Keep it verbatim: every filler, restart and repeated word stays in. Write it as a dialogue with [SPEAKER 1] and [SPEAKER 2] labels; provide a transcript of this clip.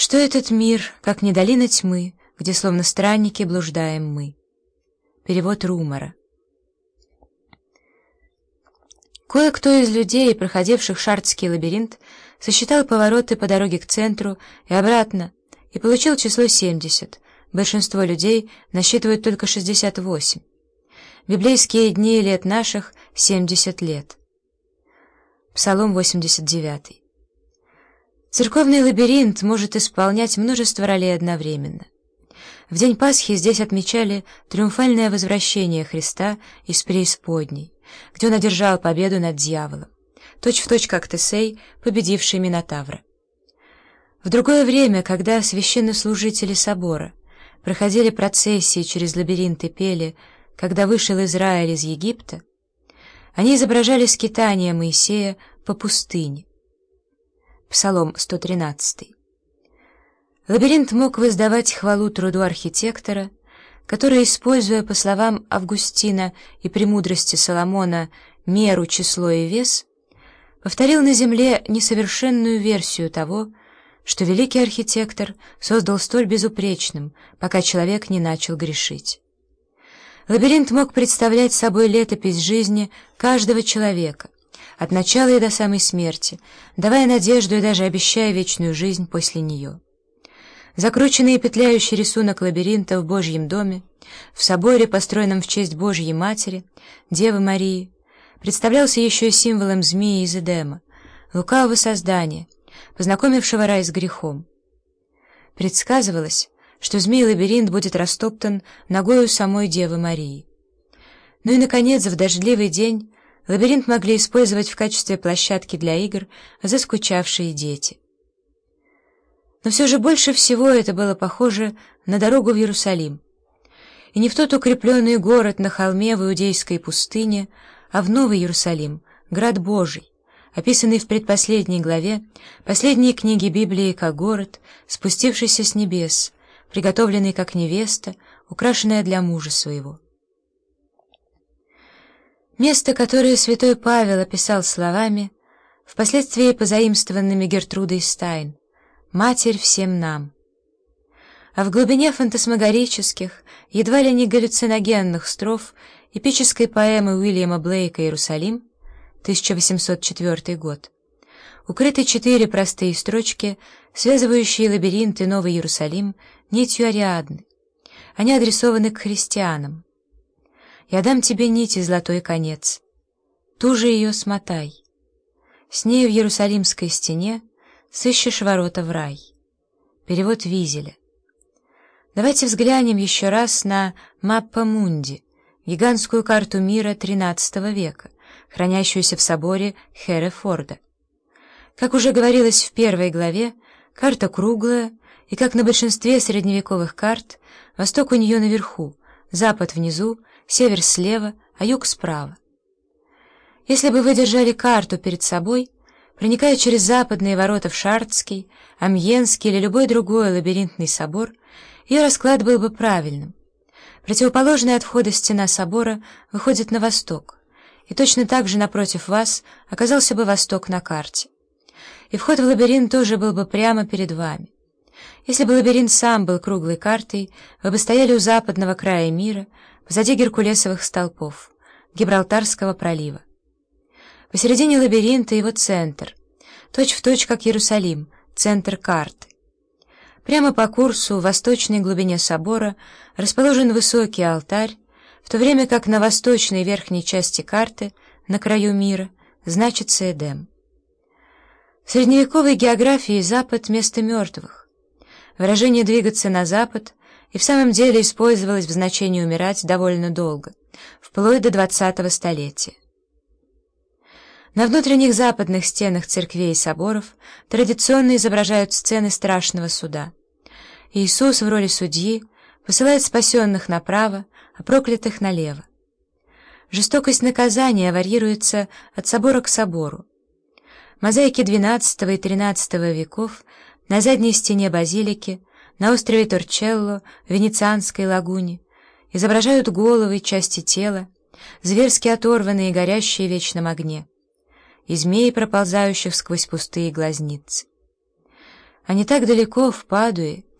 [SPEAKER 1] Что этот мир, как не долина тьмы, где словно странники блуждаем мы? Перевод Румара. Кое-кто из людей, проходивших Шардский лабиринт, сосчитал повороты по дороге к центру и обратно, и получил число семьдесят. Большинство людей насчитывают только шестьдесят восемь. Библейские дни лет наших — семьдесят лет. Псалом восемьдесят девятый. Церковный лабиринт может исполнять множество ролей одновременно. В день Пасхи здесь отмечали триумфальное возвращение Христа из преисподней, где он одержал победу над дьяволом, точь-в-точь как Тесей, победивший Минотавра. В другое время, когда священнослужители собора проходили процессии через лабиринт и пели «Когда вышел Израиль из Египта», они изображали скитание Моисея по пустыне. Псалом сто тринадцатый. Лабиринт мог воздавать хвалу труду архитектора, который, используя, по словам Августина и премудрости Соломона, меру, число и вес, повторил на земле несовершенную версию того, что великий архитектор создал столь безупречным, пока человек не начал грешить. Лабиринт мог представлять собой летопись жизни каждого человека, от начала и до самой смерти, давая надежду и даже обещая вечную жизнь после нее. Закрученный и петляющий рисунок лабиринта в Божьем доме, в соборе, построенном в честь Божьей Матери, Девы Марии, представлялся еще и символом змеи из Эдема, лукавого создания, познакомившего рай с грехом. Предсказывалось, что змей-лабиринт будет растоптан ногою самой Девы Марии. Ну и, наконец, в дождливый день лабиринт могли использовать в качестве площадки для игр заскучавшие дети. Но все же больше всего это было похоже на дорогу в Иерусалим. И не в тот укрепленный город на холме в иудейской пустыне, а в Новый Иерусалим, град Божий, описанный в предпоследней главе последней книги Библии как город, спустившийся с небес, приготовленный как невеста, украшенная для мужа своего. Место, которое святой Павел описал словами, впоследствии позаимствованными Гертрудой Стайн: «Матерь всем нам». А в глубине фантасмагорических, едва ли не галлюциногенных строф эпической поэмы Уильяма Блейка «Иерусалим», тысяча восемьсот четвёртый год, укрыты четыре простые строчки, связывающие лабиринт и Новый Иерусалим нитью Ариадны. Они адресованы к христианам. «Я дам тебе нить и золотой конец. Ту же ее смотай. С ней в Иерусалимской стене сыщешь ворота в рай». Перевод Визеля. Давайте взглянем еще раз на «Маппа Мунди», гигантскую карту мира тринадцатого века, хранящуюся в соборе Херефорда. Как уже говорилось в первой главе, карта круглая, и, как на большинстве средневековых карт, восток у нее наверху, запад внизу, север слева, а юг справа. Если бы вы держали карту перед собой, проникая через западные ворота в Шардский, Амьенский или любой другой лабиринтный собор, ее расклад был бы правильным. Противоположная от входа стена собора выходит на восток, и точно так же напротив вас оказался бы восток на карте. И вход в лабиринт тоже был бы прямо перед вами. Если бы лабиринт сам был круглой картой, вы бы стояли у западного края мира, позади геркулесовых столпов, Гибралтарского пролива. Посередине лабиринта его центр, точь-в-точь как Иерусалим, центр карты. Прямо по курсу в восточной глубине собора расположен высокий алтарь, в то время как на восточной верхней части карты, на краю мира, значится Эдем. В средневековой географии Запад — место мертвых. Выражение «двигаться на запад» и в самом деле использовалось в значении «умирать» довольно долго, вплоть до двадцатого столетия. На внутренних западных стенах церквей и соборов традиционно изображают сцены страшного суда. Иисус в роли судьи посылает спасенных направо, а проклятых налево. Жестокость наказания варьируется от собора к собору. Мозаики двенадцатого и тринадцатого веков на задней стене базилики, на острове Торчелло, в Венецианской лагуне, изображают головы, части тела, зверски оторванные и горящие в вечном огне, и змеи, проползающих сквозь пустые глазницы. а не так далеко, в Падуе,